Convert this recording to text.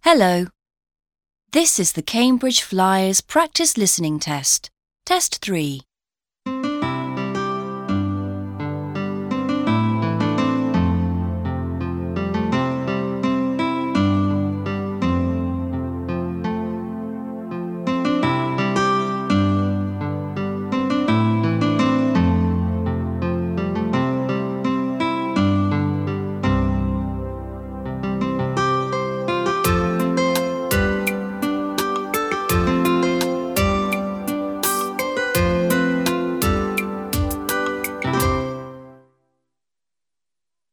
Hello. This is the Cambridge Flyers Practice Listening Test, Test 3.